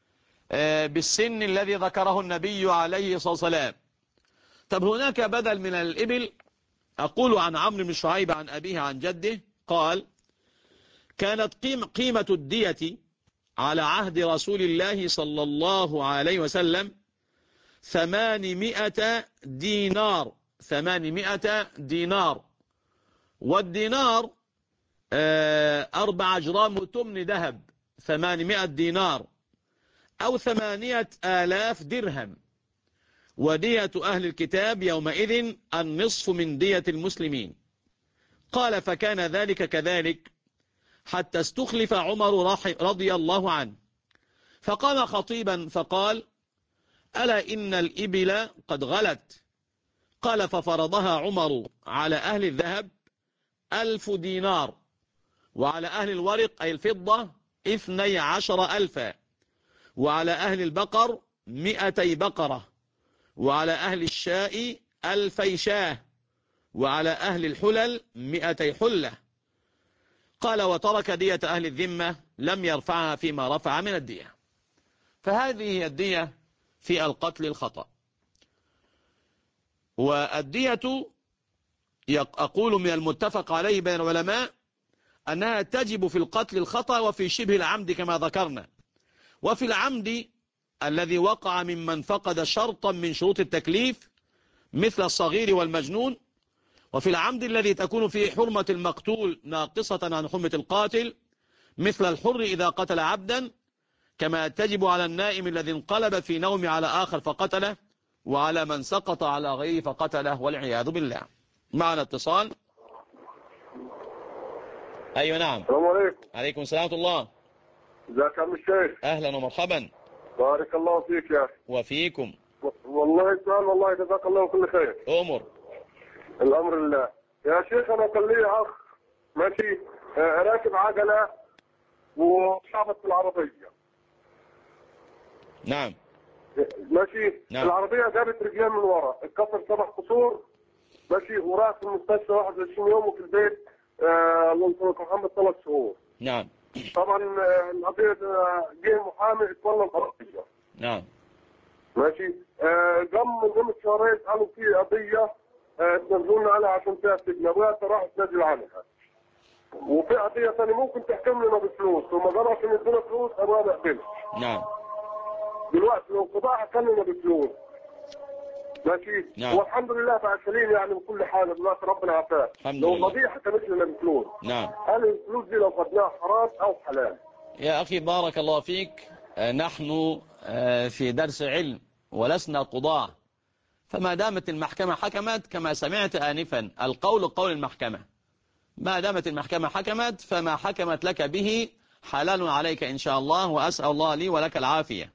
بالسن الذي ذكره النبي عليه الصلاة والسلام. طب هناك بدل من الإبل؟ أقول: عن عمرو بن شعيب عن أبيه عن جده قال: كانت قيمة الدية على عهد رسول الله صلى الله عليه وسلم 800 دينار. 800 دينار، والدينار 4 جرام وتمن ذهب، 800 دينار أو 8000 درهم. ودية أهل الكتاب يومئذ النصف من دية المسلمين. قال: فكان ذلك كذلك، حتى استخلف عمر رضي الله عنه، فقام خطيبا فقال: ألا إن الإبل قد غلت. قال: ففرضها عمر على أهل الذهب 1000 دينار، وعلى أهل الورق أي الفضة 12,000، وعلى أهل البقر 200 بقرة، وعلى أهل الشاء 1000 شاه، وعلى أهل الحلل 200 حلة. قال: وترك دية أهل الذمة لم يرفعها فيما رفع من الدية. فهذه هي الدية في القتل الخطأ. والدية أقول من المتفق عليه بين العلماء أنها تجب في القتل الخطأ وفي شبه العمد كما ذكرنا. وفي العمد الذي وقع ممن فقد شرطا من شروط التكليف مثل الصغير والمجنون، وفي العمد الذي تكون فيه حرمة المقتول ناقصة عن حرمة القاتل مثل الحر إذا قتل عبدا، كما تجب على النائم الذي انقلب في نوم على آخر فقتله، وعلى من سقط على غيره فقتله، والعياذ بالله. معنا اتصال. أيوة نعم. السلام عليكم. عليكم السلام ورحمة الله. ازيك يا عم الشيخ؟ أهلا ومرحبا. بارك الله فيك يا أخي. وفيكم. والله سؤال، والله جزاك الله كل خير. أمر. الأمر لله. يا شيخ أنا كان لي أخ ماشي راكب عجلة وشعبت في العربية. نعم. ماشي. نعم. العربية جابت رجلين من ورا، اتكسر 7 كسور ماشي، وراح في المستشفى 21 يوم، وفي البيت الله يسلمك محمد 3 شهور. نعم. طبعا القضية جه محامي اتولى القضية. نعم. ماشي. قام من ضمن شهرين قالوا في قضية تنزلنا عليها عشان فيها سجن، ابويا راح تنزل عنها. وفي قضية ثانية ممكن تحكم لنا بفلوس، وما قالوا عشان يدونا فلوس ابويا ما قبلش. نعم. دلوقتي لو القضاء حكم لنا بفلوس ماشي. نعم. والحمد لله بقى سليم يعني من كل حاجة دلوقتي، ربنا عافاه. الحمد لو لله. القضية حكمت لنا بفلوس، نعم. هل الفلوس دي لو خدناها حرام أو حلال؟ يا أخي بارك الله فيك، نحن في درس علم ولسنا قضاة، فما دامت المحكمة حكمت كما سمعت آنفا، القول قول المحكمة، ما دامت المحكمة حكمت فما حكمت لك به حلال عليك إن شاء الله، وأسأل الله لي ولك العافية.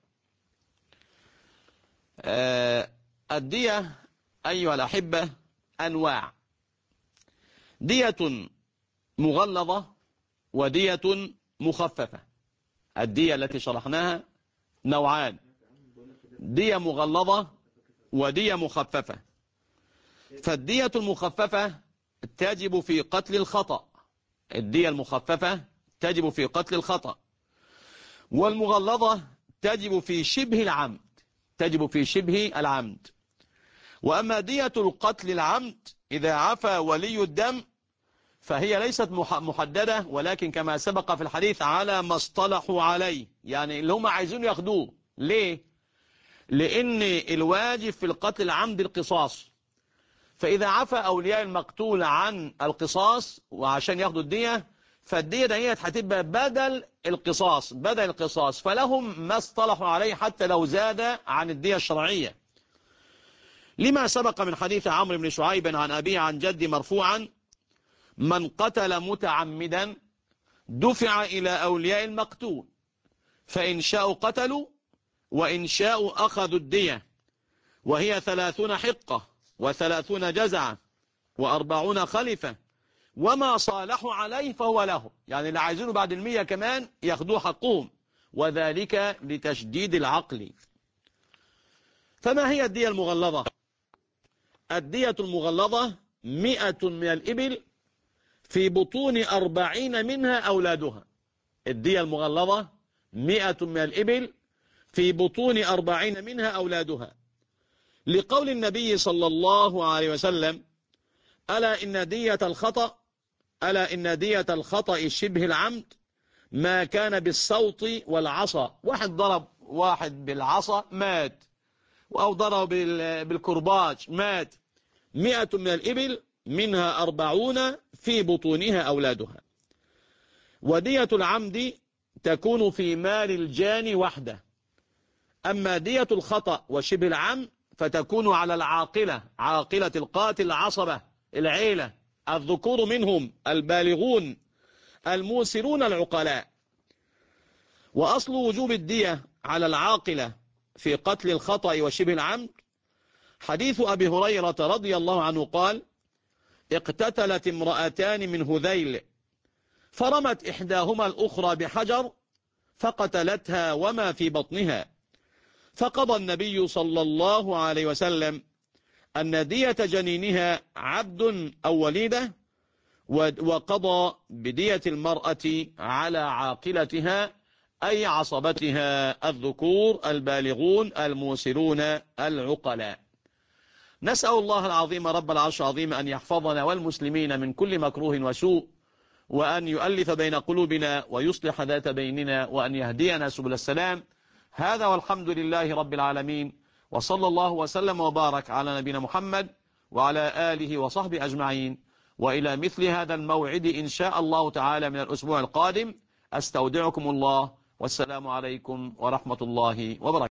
الدية أيها الأحبة أنواع: دية مغلظة ودية مخففة. الدية التي شرحناها نوعان: دية مغلظة ودية مخففة. فالدية المخففة تجب في قتل الخطأ، الدية المخففة تجب في قتل الخطأ، والمغلظة تجب في شبه العمد، تجب في شبه العمد. وأما دية القتل العمد إذا عفى ولي الدم فهي ليست محددة، ولكن كما سبق في الحديث على ما اصطلحوا عليه، يعني اللي هم عايزين ياخدوه. ليه؟ لأن الواجب في القتل العمد القصاص، فإذا عفى أولياء المقتول عن القصاص وعشان ياخدوا الدية، فالدية دهيت هتبقى بدل القصاص، فلهم ما اصطلحوا عليه حتى لو زاد عن الدية الشرعية، لما سبق من حديث عمرو بن شعيب عن أبيه عن جدي مرفوعا: من قتل متعمدا دفع إلى أولياء المقتول، فإن شاءوا قتلوا وإن شاءوا أخذوا الدية، وهي 30 حقة و30 جزعة و40 خلفة، وما صالحوا عليه فهو له، يعني اللي عايزينه بعد 100 كمان ياخدوه حقهم، وذلك لتشديد العقل. فما هي الدية المغلظة؟ الدية المغلظة 100 من الإبل في بطون 40 منها أولادها. الدية المغلظة 100 من الإبل في بطون 40 منها أولادها، لقول النبي صلى الله عليه وسلم: ألا إن دية الخطأ شبه العمد ما كان بالصوت والعصا. واحد ضرب واحد بالعصا مات، أو ضرب بالكرباج مات. 100 من الإبل منها 40 في بطونها أولادها. ودية العمد تكون في مال الجاني وحده. أما دية الخطأ وشبه العمد فتكون على العاقلة، عاقلة القاتل، العصبة، العيلة، الذكور منهم البالغون الموسرون العقلاء. وأصل وجوب الدية على العاقلة في قتل الخطأ وشبه العمد حديث أبي هريرة رضي الله عنه قال: اقتتلت امرأتان من هذيل فرمت إحداهما الأخرى بحجر فقتلتها وما في بطنها، فقضى النبي صلى الله عليه وسلم أن دية جنينها عبد أو وليدة، وقضى بدية المرأة على عاقلتها أي عصبتها الذكور البالغون الموسرون العقلاء. نسأل الله العظيم رب العرش العظيم أن يحفظنا والمسلمين من كل مكروه وسوء، وأن يؤلف بين قلوبنا ويصلح ذات بيننا، وأن يهدينا سبل السلام. هذا والحمد لله رب العالمين، وصلى الله وسلم وبارك على نبينا محمد وعلى آله وصحبه أجمعين، وإلى مثل هذا الموعد إن شاء الله تعالى من الأسبوع القادم. أستودعكم الله، والسلام عليكم ورحمة الله وبركاته.